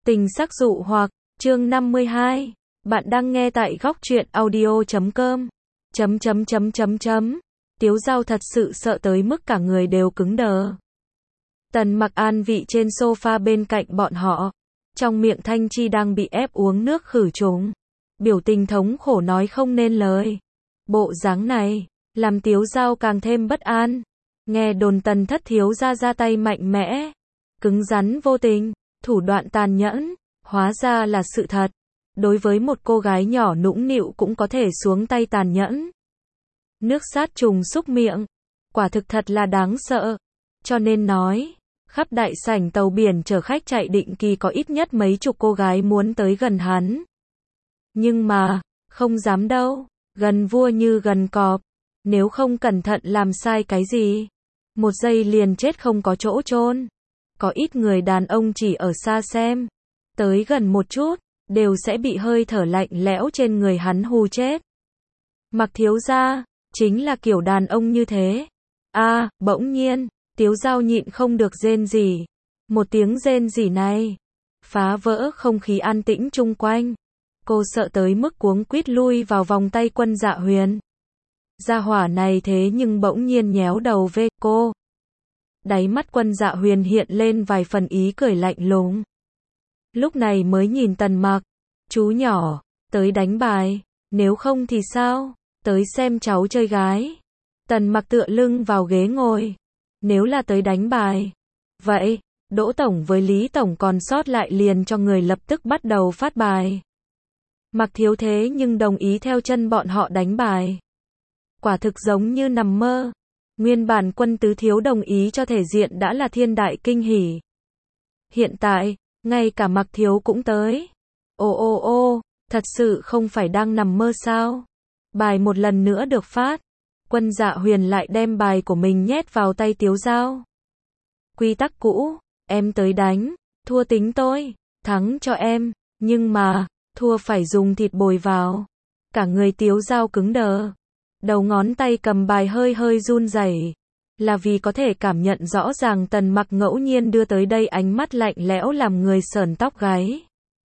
Tình sắc dụ hoặc, chương 52. Bạn đang nghe tại góc truyện audio.com. Tiếu Dao thật sự sợ tới mức cả người đều cứng đờ. Tần Mặc an vị trên sofa bên cạnh bọn họ. Trong miệng Thanh Chi đang bị ép uống nước khử trùng. Biểu tình thống khổ nói không nên lời. Bộ dáng này, làm Tiếu Dao càng thêm bất an. Nghe đồn Tần thất thiếu gia ra tay mạnh mẽ, cứng rắn vô tình, thủ đoạn tàn nhẫn, hóa ra là sự thật. Đối với một cô gái nhỏ nũng nịu cũng có thể xuống tay tàn nhẫn. Nước sát trùng xúc miệng, quả thực thật là đáng sợ. Cho nên nói, khắp đại sảnh tàu biển chở khách chạy định kỳ có ít nhất mấy chục cô gái muốn tới gần hắn. Nhưng mà, không dám đâu, gần vua như gần cọp. Nếu không cẩn thận làm sai cái gì, một giây liền chết không có chỗ chôn. Có ít người đàn ông chỉ ở xa xem, tới gần một chút, đều sẽ bị hơi thở lạnh lẽo trên người hắn hù chết. Mặc thiếu gia, chính là kiểu đàn ông như thế. Bỗng nhiên, Tiếu Dao nhịn không được rên rỉ. Một tiếng rên rỉ này, phá vỡ không khí an tĩnh chung quanh. Cô sợ tới mức cuống quýt lui vào vòng tay Quân Dạ Huyền. Gia hỏa này thế nhưng bỗng nhiên nhéo đầu về cô. Đáy mắt Quân Dạ Huyền hiện lên vài phần ý cười lạnh lùng. Lúc này mới nhìn Tần Mặc. Chú nhỏ, tới đánh bài, nếu không thì sao, tới xem cháu chơi gái. Tần Mặc tựa lưng vào ghế ngồi. Nếu là tới đánh bài, vậy, Đỗ Tổng với Lý Tổng còn sót lại liền cho người lập tức bắt đầu phát bài. Mặc thiếu thế nhưng đồng ý theo chân bọn họ đánh bài. Quả thực giống như nằm mơ. Nguyên bản Quân tứ thiếu đồng ý cho thể diện đã là thiên đại kinh hỉ. Hiện tại, ngay cả Mặc thiếu cũng tới. Thật sự không phải đang nằm mơ sao? Bài một lần nữa được phát. Quân Dạ Huyền lại đem bài của mình nhét vào tay Tiếu Dao. Quy tắc cũ, em tới đánh, thua tính tôi, thắng cho em, nhưng mà, thua phải dùng thịt bồi vào. Cả người Tiếu Dao cứng đờ. Đầu ngón tay cầm bài hơi hơi run rẩy, là vì có thể cảm nhận rõ ràng Tần Mặc ngẫu nhiên đưa tới đây ánh mắt lạnh lẽo làm người sởn tóc gáy.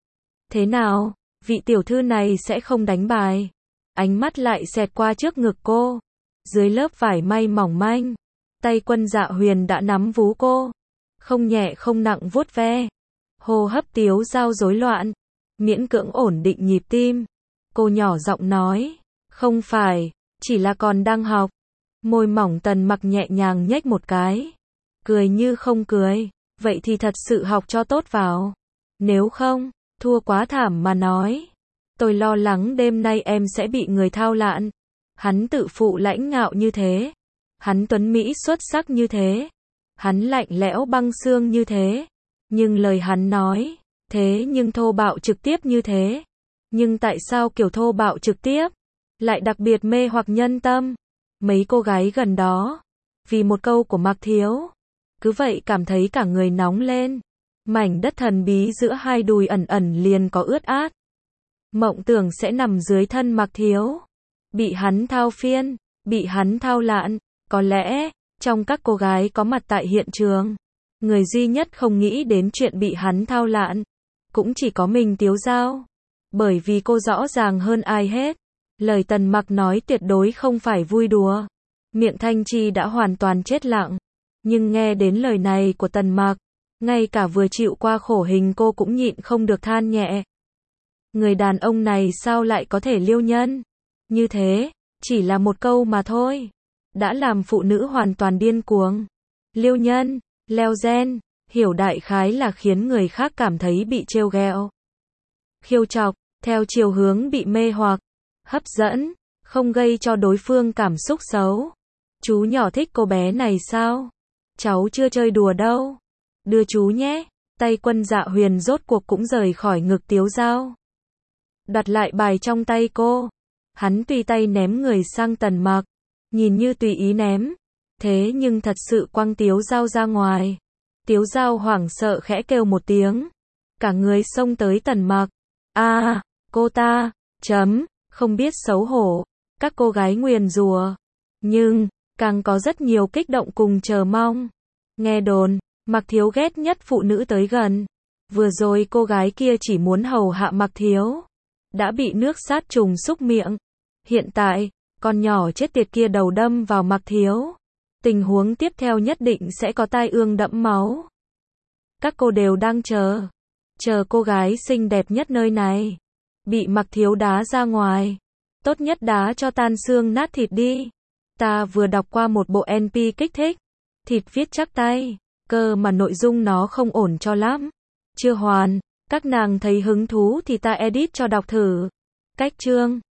Thế nào, vị tiểu thư này sẽ không đánh bài? Ánh mắt lại xẹt qua trước ngực cô. Dưới lớp vải may mỏng manh, tay Quân Dạ Huyền đã nắm vú cô, không nhẹ không nặng vuốt ve. Hô hấp Tiếu Dao rối loạn, miễn cưỡng ổn định nhịp tim. Cô nhỏ giọng nói, không phải, chỉ là còn đang học. Môi mỏng Tần Mặc nhẹ nhàng nhếch một cái, cười như không cười. Vậy thì thật sự học cho tốt vào. Nếu không, thua quá thảm mà nói. Tôi lo lắng đêm nay em sẽ bị người thao lạn. Hắn tự phụ lãnh ngạo như thế. Hắn tuấn mỹ xuất sắc như thế. Hắn lạnh lẽo băng xương như thế. Nhưng lời hắn nói, thế nhưng thô bạo trực tiếp như thế. Nhưng tại sao kiểu thô bạo trực tiếp lại đặc biệt mê hoặc nhân tâm? Mấy cô gái gần đó, vì một câu của Mặc thiếu, cứ vậy cảm thấy cả người nóng lên. Mảnh đất thần bí giữa hai đùi ẩn ẩn liền có ướt át. Mộng tưởng sẽ nằm dưới thân Mặc thiếu, bị hắn thao phiên, bị hắn thao lạn. Có lẽ, trong các cô gái có mặt tại hiện trường, người duy nhất không nghĩ đến chuyện bị hắn thao lạn, cũng chỉ có mình Tiếu Dao. Bởi vì cô rõ ràng hơn ai hết, lời Tần Mặc nói tuyệt đối không phải vui đùa. Miệng Thanh Chi đã hoàn toàn chết lặng. Nhưng nghe đến lời này của Tần Mặc, ngay cả vừa chịu qua khổ hình cô cũng nhịn không được than nhẹ. Người đàn ông này sao lại có thể liêu nhân như thế, chỉ là một câu mà thôi, đã làm phụ nữ hoàn toàn điên cuồng. Liêu nhân, leo gen, hiểu đại khái là khiến người khác cảm thấy bị trêu ghẹo, khiêu chọc, theo chiều hướng bị mê hoặc, hấp dẫn, không gây cho đối phương cảm xúc xấu. Chú nhỏ thích cô bé này sao? Cháu chưa chơi đùa đâu. Đưa chú nhé. Tay Quân Dạ Huyền rốt cuộc cũng rời khỏi ngực Tiếu Dao. Đặt lại bài trong tay cô. Hắn tùy tay ném người sang Tần Mặc. Nhìn như tùy ý ném. Thế nhưng thật sự quăng Tiếu Dao ra ngoài. Tiếu Dao hoảng sợ khẽ kêu một tiếng. Cả người xông tới Tần Mặc. Cô ta, không biết xấu hổ. Các cô gái nguyền rủa. Nhưng, càng có rất nhiều kích động cùng chờ mong. Nghe đồn, Mặc thiếu ghét nhất phụ nữ tới gần. Vừa rồi cô gái kia chỉ muốn hầu hạ Mạc Thiếu, đã bị nước sát trùng xúc miệng. Hiện tại, con nhỏ chết tiệt kia đầu đâm vào Mạc Thiếu. Tình huống tiếp theo nhất định sẽ có tai ương đẫm máu. Các cô đều đang chờ cô gái xinh đẹp nhất nơi này bị Mạc Thiếu đá ra ngoài. Tốt nhất đá cho tan xương nát thịt đi. Ta vừa đọc qua một bộ NP kích thích, thịt viết chắc tay, cơ mà nội dung nó không ổn cho lắm. Chưa hoàn, các nàng thấy hứng thú thì ta edit cho đọc thử. Cách chương